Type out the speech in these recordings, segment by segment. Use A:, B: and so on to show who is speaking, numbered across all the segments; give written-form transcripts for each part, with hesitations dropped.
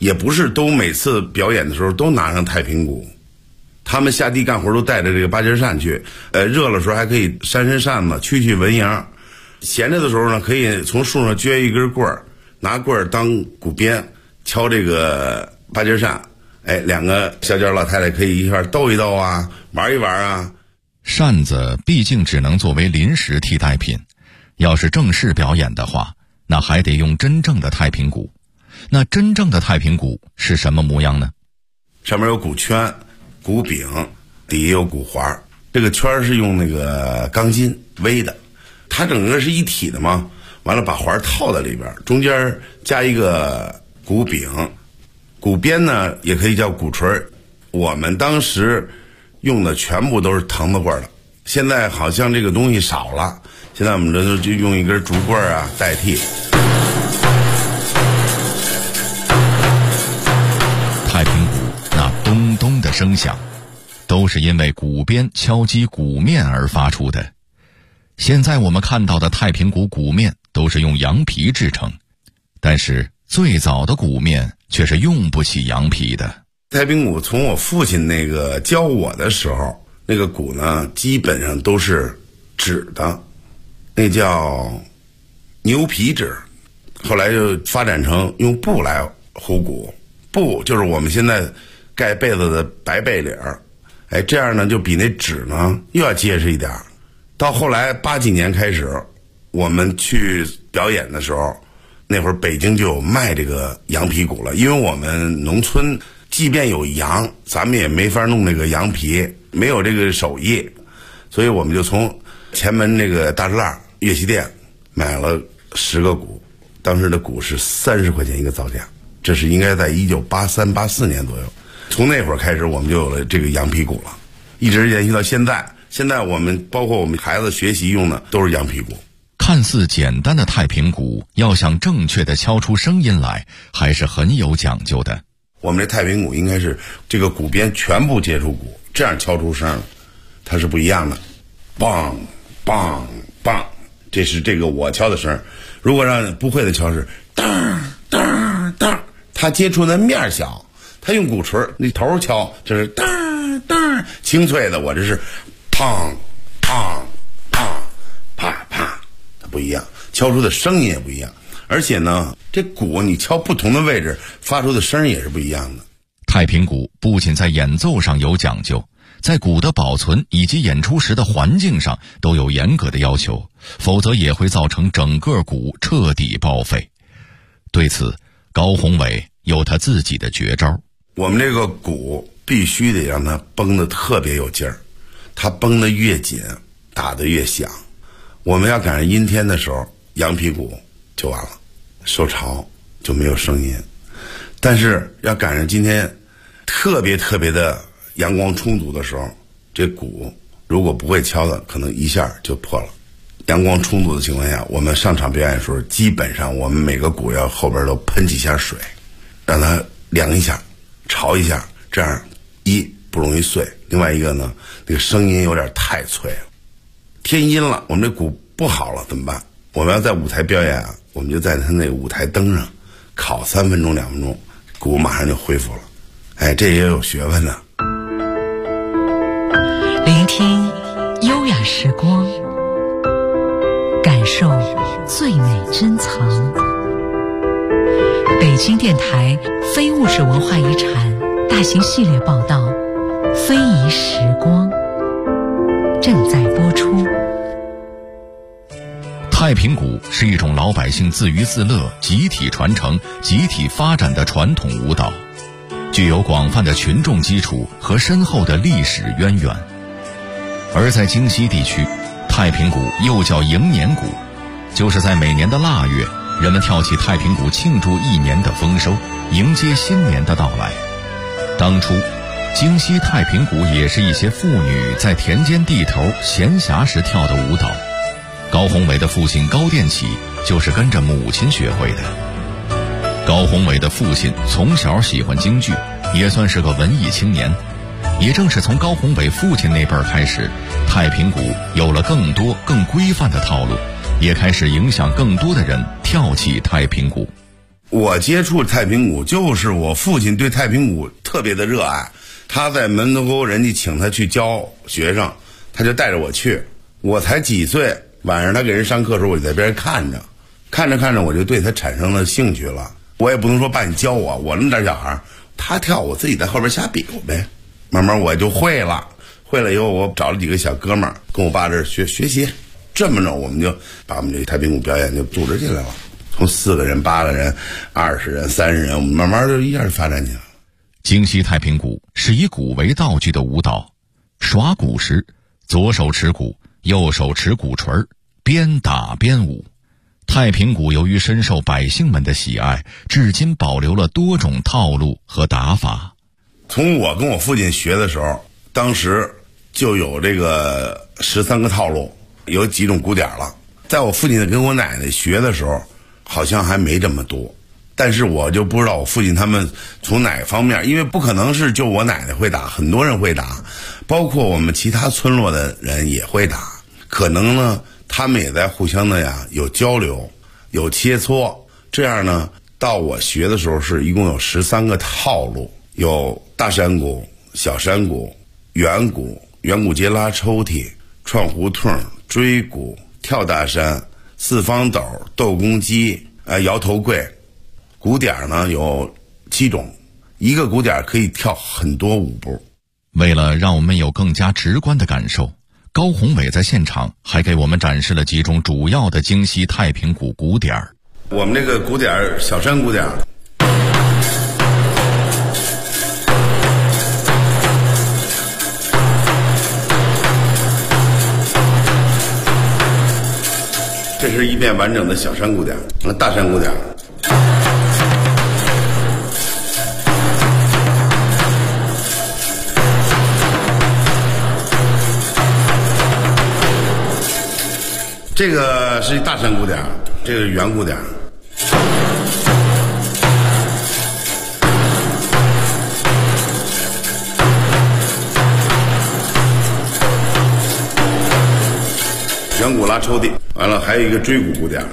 A: 也不是都每次表演的时候都拿上太平鼓，他们下地干活都带着这个八节扇去，热了时候还可以扇扇子驱蚊蝇，闲着的时候呢，可以从树上撅一根棍儿，拿棍儿当鼓鞭敲这个八节扇，两个小脚老太太可以一块斗一斗啊，玩一玩啊。
B: 扇子毕竟只能作为临时替代品，要是正式表演的话，那还得用真正的太平鼓。那真正的太平鼓是什么模样呢？
A: 上面有鼓圈、鼓柄，底下有鼓环，这个圈是用那个钢筋围的，它整个是一体的嘛，完了把环套在里边，中间加一个鼓柄，鼓边呢也可以叫鼓槌。我们当时用的全部都是藤子棍的，现在好像这个东西少了，现在我们这就用一根竹棍啊代替。
B: 太平鼓那咚咚的声响，都是因为鼓鞭敲击鼓面而发出的。现在我们看到的太平鼓鼓面都是用羊皮制成，但是最早的鼓面却是用不起羊皮的。
A: 太平鼓从我父亲那个教我的时候，那个鼓呢基本上都是纸的，那叫牛皮纸，后来就发展成用布来糊鼓，布就是我们现在盖被子的白被领儿，这样呢就比那纸呢又要结实一点。到后来80几年开始，我们去表演的时候，那会儿北京就有卖这个羊皮鼓了，因为我们农村即便有羊，咱们也没法弄那个羊皮，没有这个手艺，所以我们就从前门那个大栅栏乐器店买了10个鼓，当时的鼓是30块钱一个造价，这是应该在1983、84年左右。从那会儿开始，我们就有了这个羊皮鼓了，一直延续到现在。现在我们包括我们孩子学习用的都是羊皮鼓。
B: 看似简单的太平鼓，要想正确的敲出声音来，还是很有讲究的。
A: 我们这太平鼓应该是这个鼓边全部接触鼓，这样敲出声，它是不一样的。梆梆梆，这是这个我敲的声。如果让不会的敲是当当当，它接触的面小，他用鼓槌那头敲，就是当当清脆的，我这是砰砰砰啪啪，它不一样，敲出的声音也不一样。而且呢，这鼓你敲不同的位置发出的声也是不一样的。
B: 太平鼓不仅在演奏上有讲究，在鼓的保存以及演出时的环境上都有严格的要求，否则也会造成整个鼓彻底报废。对此，高宏伟有他自己的绝招。
A: 我们这个鼓必须得让它绷得特别有劲儿，它绷得越紧，打得越响。我们要赶上阴天的时候，羊皮鼓就完了，受潮就没有声音。但是要赶上今天特别特别的阳光充足的时候，这鼓如果不会敲的，可能一下就破了。阳光充足的情况下，我们上场表演的时候，基本上我们每个鼓要后边都喷几下水，让它凉一下，潮一下，这样一不容易碎，另外一个呢，那个声音有点太脆了。天阴了，我们这鼓不好了怎么办？我们要在舞台表演啊，我们就在他那个舞台灯上烤3分钟2分钟，鼓马上就恢复了。这也有学问呢。
C: 聆听优雅时光，感受最美珍藏。北京电台非物质文化遗产大型系列报道《非遗时光》正在播出。
B: 太平鼓是一种老百姓自娱自乐、集体传承、集体发展的传统舞蹈，具有广泛的群众基础和深厚的历史渊源。而在京西地区，太平鼓又叫迎年鼓，就是在每年的腊月，人们跳起太平鼓庆祝一年的丰收，迎接新年的到来。当初京西太平鼓也是一些妇女在田间地头闲暇时跳的舞蹈。高宏伟的父亲高殿启就是跟着母亲学会的。高宏伟的父亲从小喜欢京剧，也算是个文艺青年。也正是从高宏伟父亲那辈儿开始，太平鼓有了更多更规范的套路，也开始影响更多的人跳起太平鼓。
A: 我接触太平鼓就是我父亲对太平鼓特别的热爱，他在门头沟人家请他去教学生，他就带着我去。我才几岁，晚上他给人上课的时候，我就在边看着，看着我就对他产生了兴趣了。我也不能说爸你教我那么点小孩，他跳我自己在后边瞎比划呗。慢慢我就会了以后，我找了几个小哥们儿跟我爸这儿学习，这么着我们就把我们这太平鼓表演就组织起来了。从4个人、8个人、20人、30人，我们慢慢就一下就发展起来了。
B: 京西太平鼓是以鼓为道具的舞蹈，耍鼓时左手持鼓，右手持鼓槌，边打边舞。太平鼓由于深受百姓们的喜爱，至今保留了多种套路和打法。
A: 从我跟我父亲学的时候，当时就有这个13个套路，有几种鼓点了。在我父亲跟我奶奶学的时候，好像还没这么多，但是我就不知道我父亲他们从哪方面，因为不可能是就我奶奶会打，很多人会打，包括我们其他村落的人也会打，可能呢他们也在互相的有交流，有切磋，这样呢到我学的时候是一共有13个套路，有大山鼓、小山鼓、圆鼓、圆鼓接拉抽屉、串胡同、追鼓、跳大山、四方斗、斗公鸡、摇头柜。鼓点呢有7种，一个鼓点可以跳很多舞步。
B: 为了让我们有更加直观的感受，高宏伟在现场还给我们展示了几种主要的京西太平鼓鼓点。
A: 我们这个鼓点，小山鼓点，这是一遍完整的小山鼓点，大山鼓点。这个是大山鼓点，这个是圆鼓点。圆鼓拉抽屉，完了还有一个追鼓鼓点。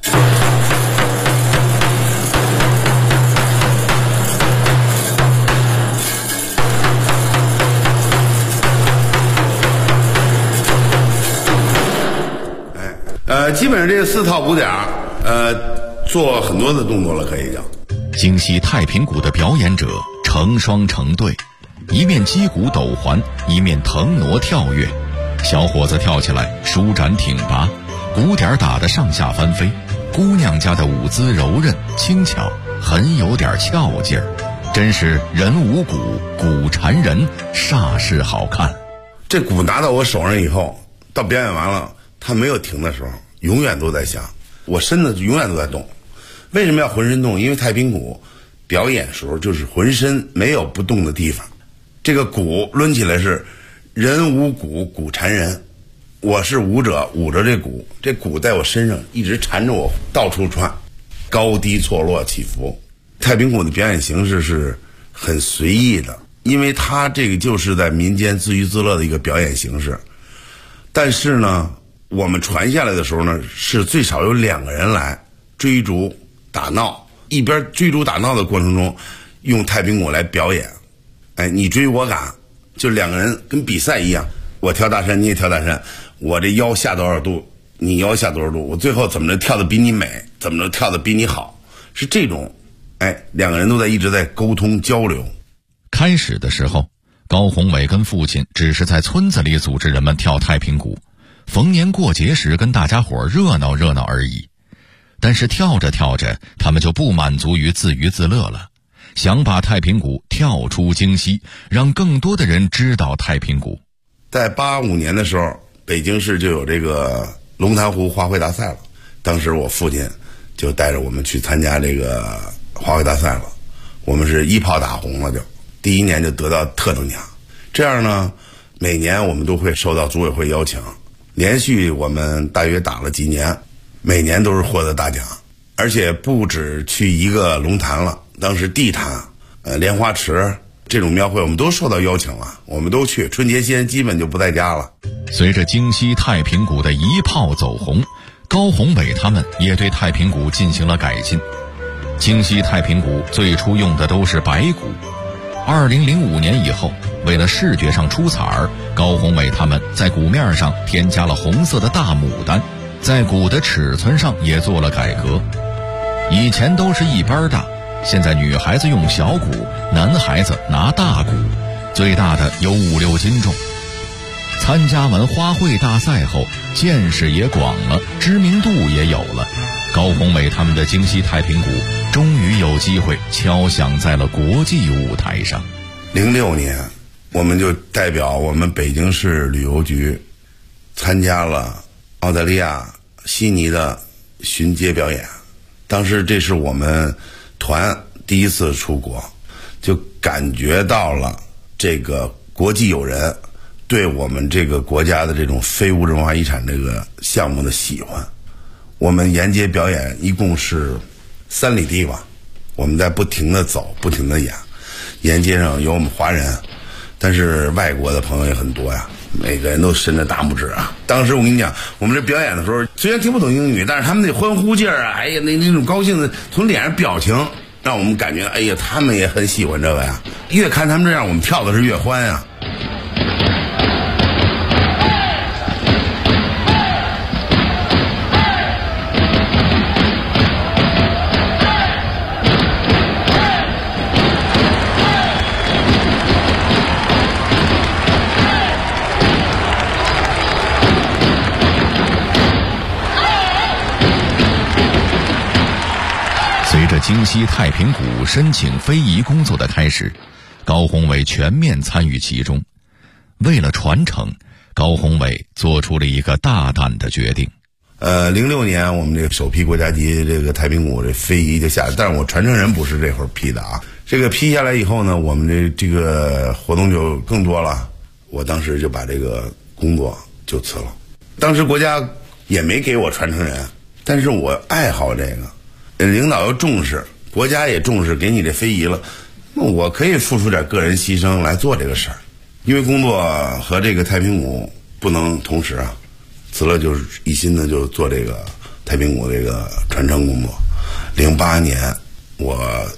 A: 基本上这4套鼓点，做很多的动作了，可以讲。
B: 京西太平鼓的表演者成双成对，一面击鼓抖环，一面腾挪跳跃。小伙子跳起来舒展挺拔，鼓点打得上下翻飞。姑娘家的舞姿柔韧轻巧，很有点俏劲儿，真是人舞鼓，鼓缠人，煞是好看。
A: 这鼓拿到我手上以后，到表演完了，它没有停的时候，永远都在响，我身子永远都在动。为什么要浑身动？因为太平鼓表演时候就是浑身没有不动的地方。这个鼓抡起来是人舞鼓，鼓缠人。我是舞者，舞着这鼓，这鼓在我身上一直缠着我，到处窜，高低错落起伏。太平鼓的表演形式是很随意的，因为它这个就是在民间自娱自乐的一个表演形式。但是呢，我们传下来的时候呢，是最少有2个人来追逐打闹，一边追逐打闹的过程中，用太平鼓来表演。你追我赶，就2个人跟比赛一样，我跳大山，你也跳大山，我这腰下多少度，你腰下多少度，我最后怎么着跳的比你美，怎么着跳的比你好，是这种。2个人都一直在沟通交流。
B: 开始的时候，高宏伟跟父亲只是在村子里组织人们跳太平鼓，逢年过节时跟大家伙热闹热闹而已。但是跳着跳着，他们就不满足于自娱自乐了，想把太平鼓跳出京西，让更多的人知道太平鼓。
A: 在85年的时候，北京市就有这个龙潭湖花卉大赛了，当时我父亲就带着我们去参加这个花卉大赛了，我们是一炮打红了，就第1年就得到特等奖。这样呢，每年我们都会受到组委会邀请，连续我们大约打了几年，每年都是获得大奖，而且不止去一个龙潭了，当时地坛、莲花池这种庙会我们都受到邀请了，我们都去，春节期间基本就不在家了。
B: 随着京西太平鼓的一炮走红，高宏伟他们也对太平鼓进行了改进。 京西太平鼓最初用的都是白鼓，2005年以后，为了视觉上出彩儿，高宏伟他们在鼓面上添加了红色的大牡丹，在鼓的尺寸上也做了改革。以前都是一般大，现在女孩子用小鼓，男孩子拿大鼓，最大的有5-6斤重。参加完花卉大赛后，见识也广了，知名度也有了。高宏伟他们的京西太平鼓终于有机会敲响在了国际舞台上。
A: 06年，我们就代表我们北京市旅游局参加了澳大利亚悉尼的巡街表演。当时这是我们团第一次出国，就感觉到了这个国际友人对我们这个国家的这种非物质文化遗产这个项目的喜欢。我们沿街表演一共是3里地吧，我们在不停的走，不停的演。沿街上有我们华人，但是外国的朋友也很多呀，每个人都伸着大拇指啊。当时我跟你讲，我们这表演的时候，虽然听不懂英语，但是他们那欢呼劲儿啊，哎呀，那种高兴的从脸上表情，让我们感觉，哎呀，他们也很喜欢这个呀。越看他们这样，我们跳的是越欢呀。
B: 随着京西太平鼓申请非遗工作的开始，高宏伟全面参与其中。为了传承，高宏伟做出了一个大胆的决定。
A: 06年我们这个首批国家级这个太平鼓这非遗就下来，但是我传承人不是这会儿批的啊。这个批下来以后呢，我们这个活动就更多了。我当时就把这个工作就辞了。当时国家也没给我传承人，但是我爱好这个。领导又重视，国家也重视，给你这非遗了，那我可以付出点个人牺牲来做这个事儿。因为工作和这个太平鼓不能同时啊，辞了就是一心的就做这个太平鼓这个传承工作。08年我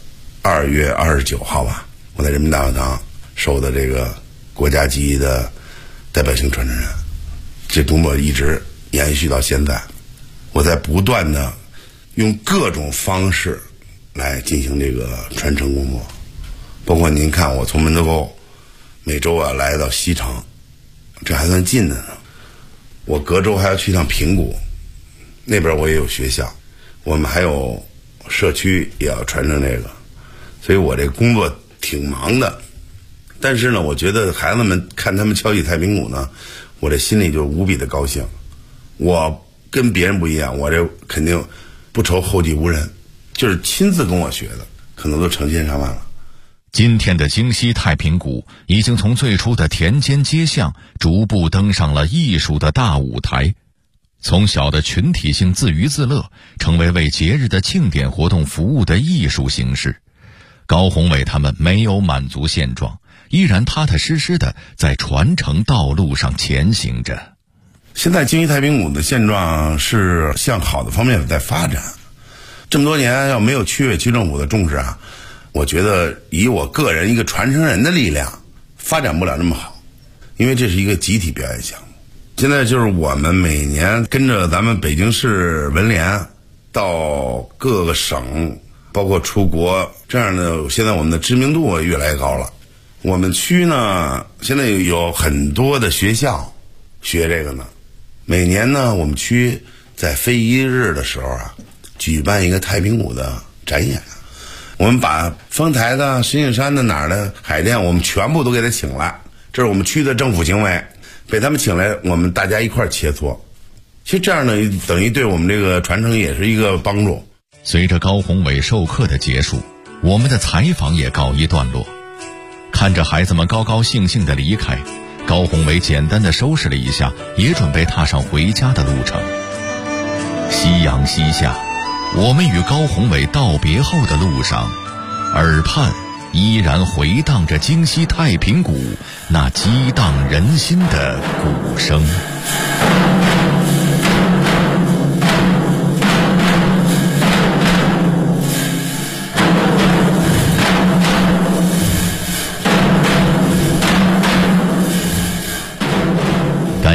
A: 2月29号吧，我在人民大会堂收的这个国家级的代表性传承人，这工作一直延续到现在。我在不断的用各种方式来进行这个传承工作，包括您看我从门头沟每周啊来到西城，这还算近的呢。我隔周还要去趟平谷，那边我也有学校，我们还有社区也要传承这个，所以我这工作挺忙的。但是呢，我觉得孩子们看他们敲起太平鼓呢，我这心里就无比的高兴。我跟别人不一样，我这肯定不愁后继无人，就是亲自跟我学的，可能都成千上万了。
B: 今天的京西太平鼓已经从最初的田间街巷逐步登上了艺术的大舞台，从小的群体性自娱自乐成为为节日的庆典活动服务的艺术形式。高宏伟他们没有满足现状，依然踏踏实实的在传承道路上前行着。
A: 现在京西太平鼓的现状是向好的方面在发展。这么多年要没有区委区政府的重视啊，我觉得以我个人一个传承人的力量发展不了那么好，因为这是一个集体表演项目。现在就是我们每年跟着咱们北京市文联到各个省，包括出国，这样呢，现在我们的知名度越来越高了。我们区呢现在有很多的学校学这个呢。每年呢，我们区在非遗日的时候啊，举办一个太平鼓的展演。我们把丰台的、石景山的、哪儿的海淀，我们全部都给他请来，这是我们区的政府行为，被他们请来，我们大家一块儿切磋。其实这样呢，等于对我们这个传承也是一个帮助。
B: 随着高宏伟授课的结束，我们的采访也告一段落。看着孩子们高高兴兴地离开，高宏伟简单地收拾了一下，也准备踏上回家的路程。夕阳西下，我们与高宏伟道别后的路上，耳畔依然回荡着京西太平鼓那激荡人心的鼓声。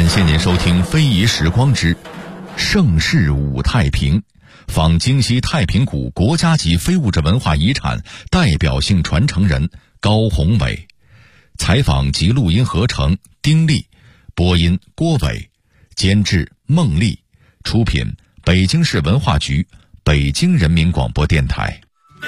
B: 谢您收听《非遗时光之盛世五太平》，访京西太平谷国家级非物质文化遗产代表性传承人高宏伟，采访及录音合成丁力，播音郭伟，监制孟丽，出品北京市文化局、北京人民广播电台。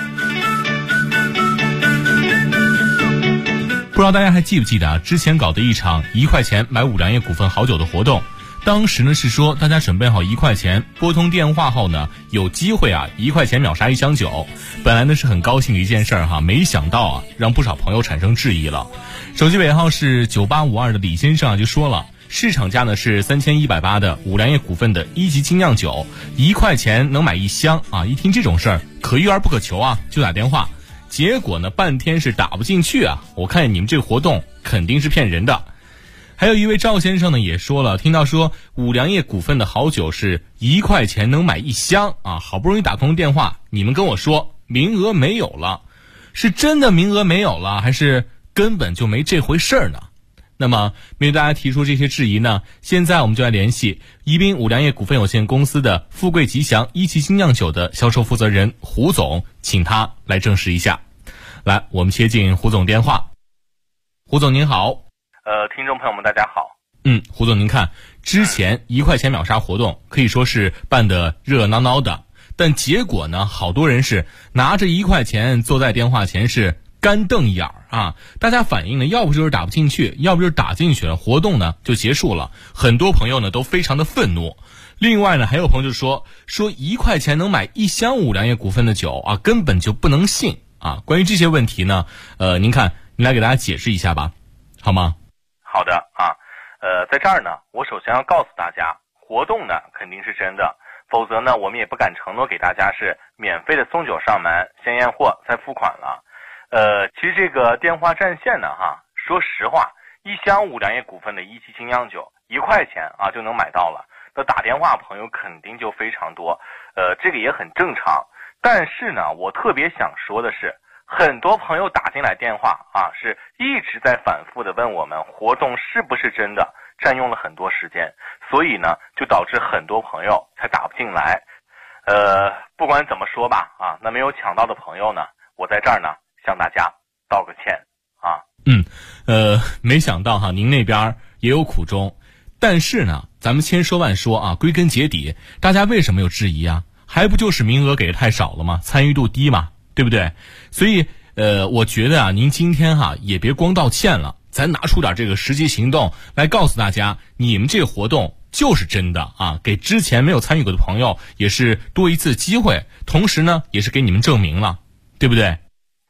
D: 不知道大家还记不记得之前搞的一场1块钱买五粮液股份好酒的活动，当时呢是说大家准备好1块钱，拨通电话后呢有机会1块钱秒杀1箱酒。本来呢是很高兴的一件事儿没想到让不少朋友产生质疑了。手机尾号是9852的李先生就说了，市场价呢是3180的五粮液股份的1级精酿酒，1块钱能买1箱一听这种事儿可遇而不可求就打电话。结果呢半天是打不进去我看你们这个活动肯定是骗人的。还有一位赵先生呢也说了，听到说五粮液股份的好酒是1块钱能买1箱好不容易打通电话，你们跟我说名额没有了，是真的名额没有了，还是根本就没这回事儿呢？那么面对大家提出这些质疑呢，现在我们就来联系宜宾五粮液股份有限公司的富贵吉祥1级精酿酒的销售负责人胡总，请他来证实一下。来，我们接进胡总电话。胡总您好。
E: 听众朋友们大家好。
D: 胡总您看，之前1块钱秒杀活动可以说是办得热热闹闹的，但结果呢好多人是拿着1块钱坐在电话前是干瞪眼大家反映呢要不就是打不进去，要不就是打进去了，活动呢就结束了。很多朋友呢都非常的愤怒。另外呢还有朋友就说1块钱能买1箱五粮液股份的酒根本就不能信关于这些问题呢您来给大家解释一下吧，好吗？
E: 好的在这儿呢我首先要告诉大家，活动呢肯定是真的，否则呢我们也不敢承诺给大家是免费的送酒上门，先验货再付款了。其实这个电话占线呢说实话，1箱五粮液股份的1级精酿酒1块钱就能买到了，那打电话朋友肯定就非常多，这个也很正常。但是呢我特别想说的是，很多朋友打进来电话是一直在反复的问我们活动是不是真的，占用了很多时间，所以呢就导致很多朋友才打不进来。不管怎么说吧那没有抢到的朋友呢，我在这儿呢向大家道个歉
D: 没想到您那边也有苦衷。但是呢咱们千说万说归根结底大家为什么有质疑还不就是名额给的太少了吗？参与度低嘛，对不对？所以我觉得您今天也别光道歉了，咱拿出点这个实际行动来告诉大家，你们这个活动就是真的给之前没有参与过的朋友也是多一次机会，同时呢也是给你们证明了，对不对？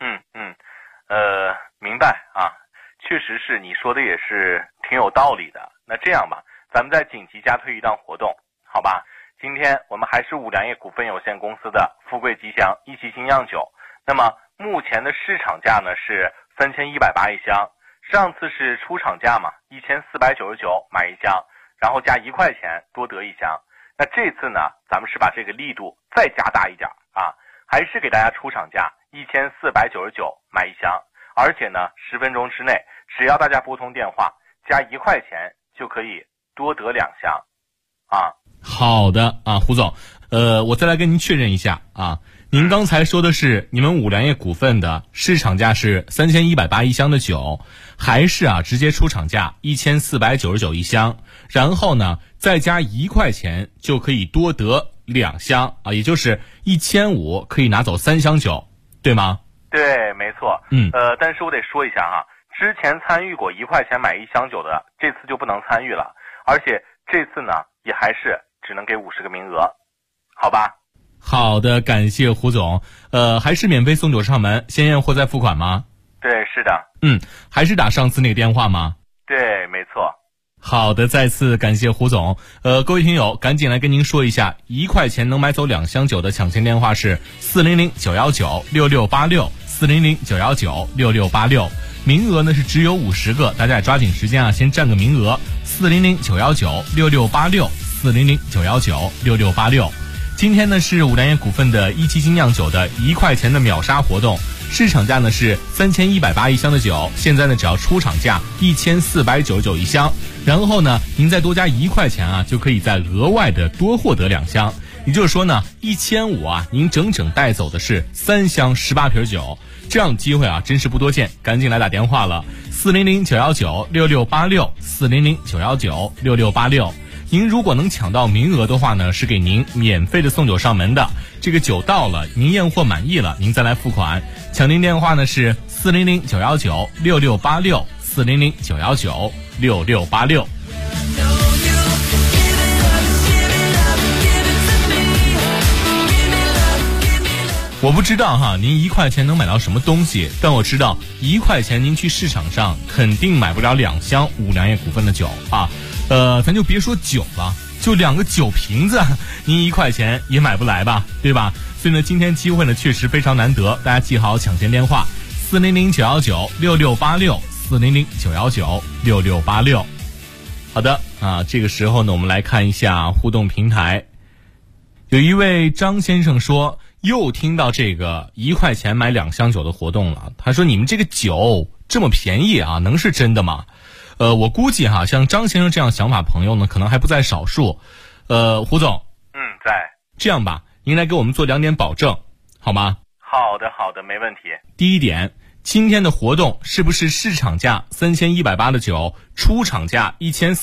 E: 明白确实是你说的也是挺有道理的。那这样吧，咱们再紧急加推一档活动，好吧？今天我们还是五粮液股份有限公司的富贵吉祥1级精酿酒，那么目前的市场价呢是3180一箱，上次是出厂价嘛，1499买1箱，然后加1块钱多得1箱。那这次呢咱们是把这个力度再加大一点还是给大家出厂价1499买1箱，而且呢10分钟之内只要大家拨通电话加1块钱就可以多得2箱
D: 好的胡总，我再来跟您确认一下您刚才说的是你们五粮液股份的市场价是3180一箱的酒，还是直接出厂价1499一箱，然后呢再加1块钱就可以多得2箱也就是1500可以拿走3箱酒，对吗？
E: 对，没错。但是我得说一下之前参与过1块钱买1箱酒的，这次就不能参与了，而且这次呢也还是只能给50个名额，好吧？
D: 好的，感谢胡总。还是免费送酒上门，先验货再付款吗？
E: 对，是的。
D: 还是打上次那个电话吗？
E: 对，没错。
D: 好的，再次感谢胡总。各位听友，赶紧来跟您说一下，1块钱能买走2箱酒的抢先电话是400-919-6686，400-919-6686。名额呢是只有50个，大家也抓紧时间先占个名额。400-919-6686，400-919-6686。今天呢是五粮液股份的1级精酿酒的1块钱的秒杀活动， 市场价呢是3180一箱的酒，现在呢只要出厂价1499一箱，然后呢您再多加1块钱啊，就可以再额外的多获得2箱。也就是说呢，1500啊，您整整带走的是3箱18瓶酒，这样的机会啊真是不多见，赶紧来打电话了，400-919-6686，400-919-6686。您如果能抢到名额的话呢，是给您免费的送酒上门的。这个酒到了，您验货满意了，您再来付款。抢订电话呢是400-919-6686，400-919-6686。我不知道哈，您1块钱能买到什么东西，但我知道1块钱您去市场上肯定买不了2箱五粮液股份的酒啊。咱就别说酒了，就2个酒瓶子，您1块钱也买不来吧，对吧？所以呢，今天机会呢确实非常难得，大家记好抢先电话：400-919-6686，400-919-6686。好的啊，这个时候呢，我们来看一下互动平台。有一位张先生说，又听到这个1块钱买2箱酒的活动了。他说：“你们这个酒这么便宜啊，能是真的吗？”我估计哈，像张先生这样想法朋友呢，可能还不在少数。胡总，
E: 在。
D: 这样吧，您来给我们做2点保证，好吗？
E: 好的，没问题。
D: 第一点，今天的活动是不是市场价3180的酒，出厂价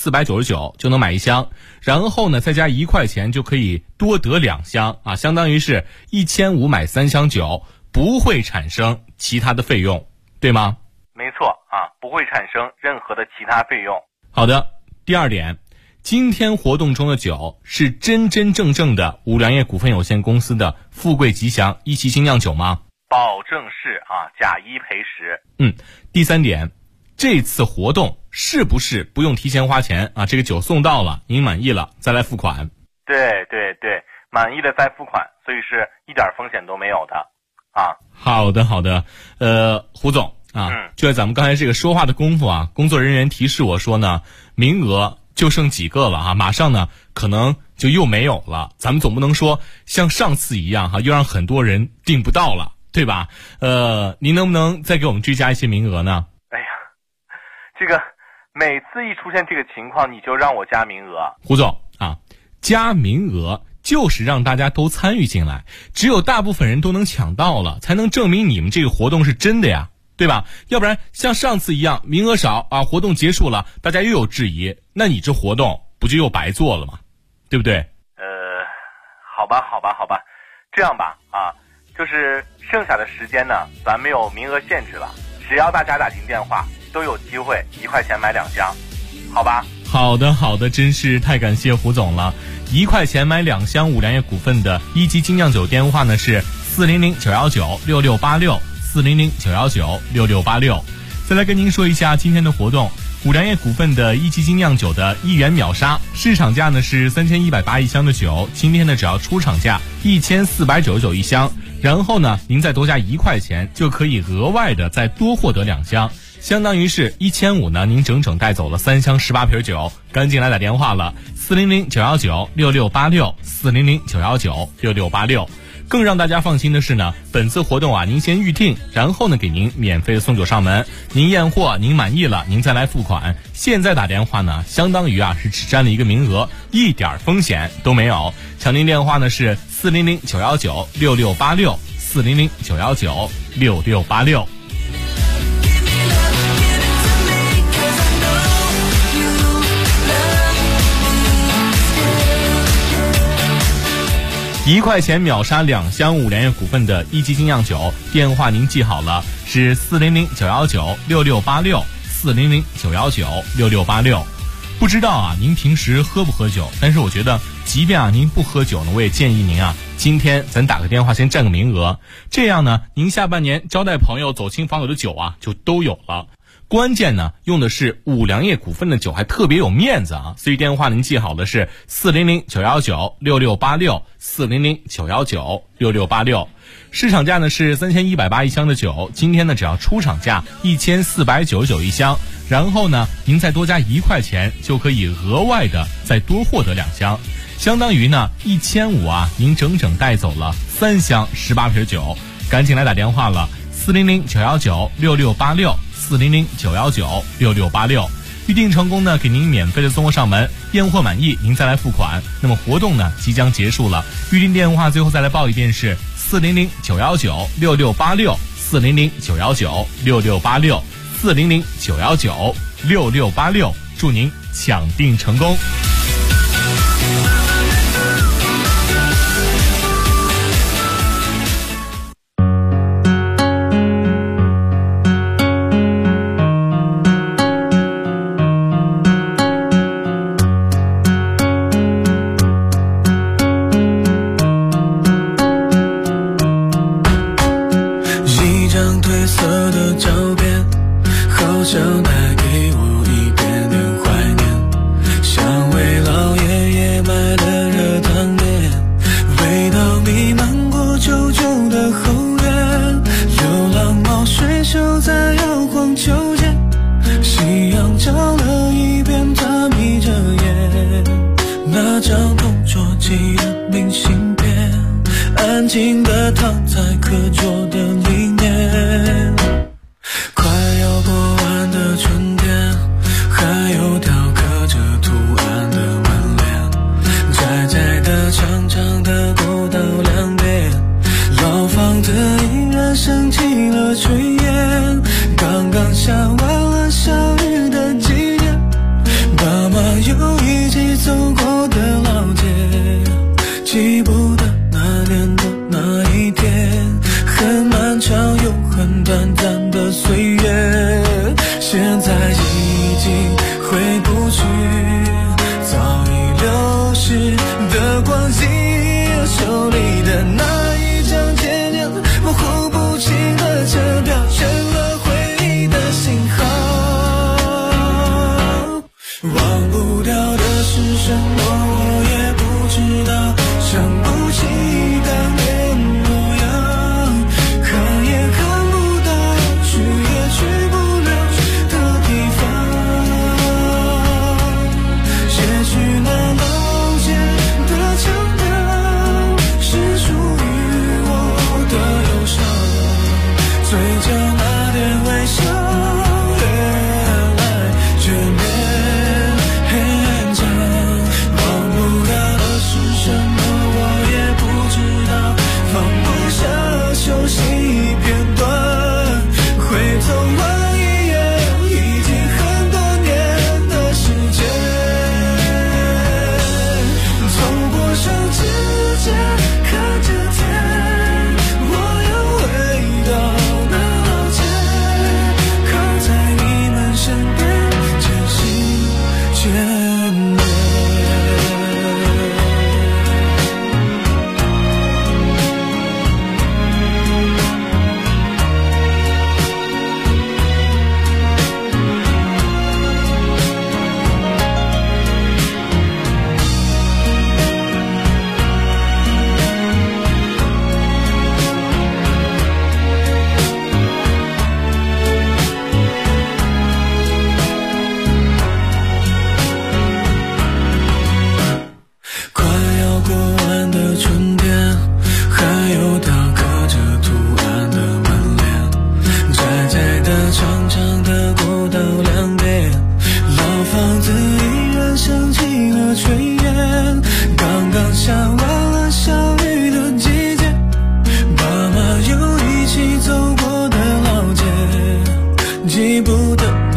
D: 1499就能买1箱，然后呢再加1块钱就可以多得2箱啊，相当于是1500买3箱酒，不会产生其他的费用，对吗？
E: 没错啊，不会产生任何的其他费用。
D: 好的，第二点，今天活动中的酒是真真正正的五粮液股份有限公司的富贵吉祥一期精酿酒吗？
E: 保证是啊，假一赔十。
D: 第三点，这次活动是不是不用提前花钱啊？这个酒送到了，您满意了再来付款。
E: 对，满意的再付款，所以是一点风险都没有的啊。
D: 好的，胡总啊，就在咱们刚才这个说话的功夫啊，工作人员提示我说呢，名额就剩几个了啊，马上呢可能就又没有了。咱们总不能说像上次一样哈，又让很多人订不到了，对吧？您能不能再给我们追加一些名额呢？
E: 哎呀，这个每次一出现这个情况，你就让我加名额。
D: 胡总啊，加名额就是让大家都参与进来，只有大部分人都能抢到了，才能证明你们这个活动是真的呀，对吧？要不然像上次一样名额少啊，活动结束了大家又有质疑，那你这活动不就又白做了吗？对不对？
E: 好吧，这样吧啊，就是剩下的时间呢，咱没有名额限制了，只要大家打进电话都有机会1块钱买2箱，好吧？
D: 好的，真是太感谢胡总了。1块钱买2箱五粮液股份的一级精酿酒电话呢是400-919-6686，400-919-6686。再来跟您说一下今天的活动，五粮液股份的一级精酿酒的1元秒杀，市场价呢是3180一箱的酒，今天呢只要出厂价1499一箱，然后呢您再多加1块钱就可以额外的再多获得2箱，相当于是1500呢，您整整带走了3箱18瓶酒，赶紧来打电话了，400-919-6686，400-919-6686。更让大家放心的是呢，本次活动啊，您先预定，然后呢给您免费的送酒上门，您验货您满意了，您再来付款。现在打电话呢，相当于啊是只占了一个名额，一点风险都没有。抢订电话呢是400-919-6686，400-919-6686。1块钱秒杀2箱五粮液股份的一级精酿酒，电话您记好了，是400-919-6686，400-919-6686。不知道啊，您平时喝不喝酒？但是我觉得，即便啊您不喝酒呢，我也建议您啊，今天咱打个电话先占个名额，这样呢，您下半年招待朋友、走亲访友的酒啊，就都有了。关键呢，用的是五粮液股份的酒，还特别有面子啊！所以电话您记好的是400-919-6686，400-919-6686。市场价呢是3180一箱的酒，今天呢只要出厂价1499一箱，然后呢您再多加1块钱就可以额外的再多获得2箱，相当于呢1500啊，您整整带走了3箱18瓶酒，赶紧来打电话了。 400-919-6686，400-919-6686，预定成功呢，给您免费的送货上门，验货满意您再来付款。那么活动呢即将结束了，预定电话最后再来报一遍是400-919-6686，400-919-6686，400-919-6686，祝您抢订成功。
F: 安静地躺在课桌的里面，快要过完的春天，还有雕刻着图案的门帘，窄窄的长长的过道两边，老房子依然升起了炊烟，刚刚下完了小雨的季节，爸妈又一起走过的老街，记不得那年的那一天，很漫长又很短暂的岁月，现在已经回不去早已流逝的光景，手里的那一张渐渐模糊不清的车票，成了回忆的信号。忘不掉的是什么我也不知道，想不起当年模样，看也看不到，去也去不了的地方，也许那老街的腔调是属于我的忧伤，嘴角那点微笑越来越勉强，忘不掉的是什么我也不知道，放不下熟悉片段，回头望一眼已经很多年的时间，走过上指尖看着天，我要回到那老街，靠在你们身边渐行渐远。快要过完的春天，还有雕刻着图案的门帘，窄窄的长长的过道两边，老房子依然升起了炊烟，刚刚下完了小雨的季节，爸妈又一起走过的老街，记不得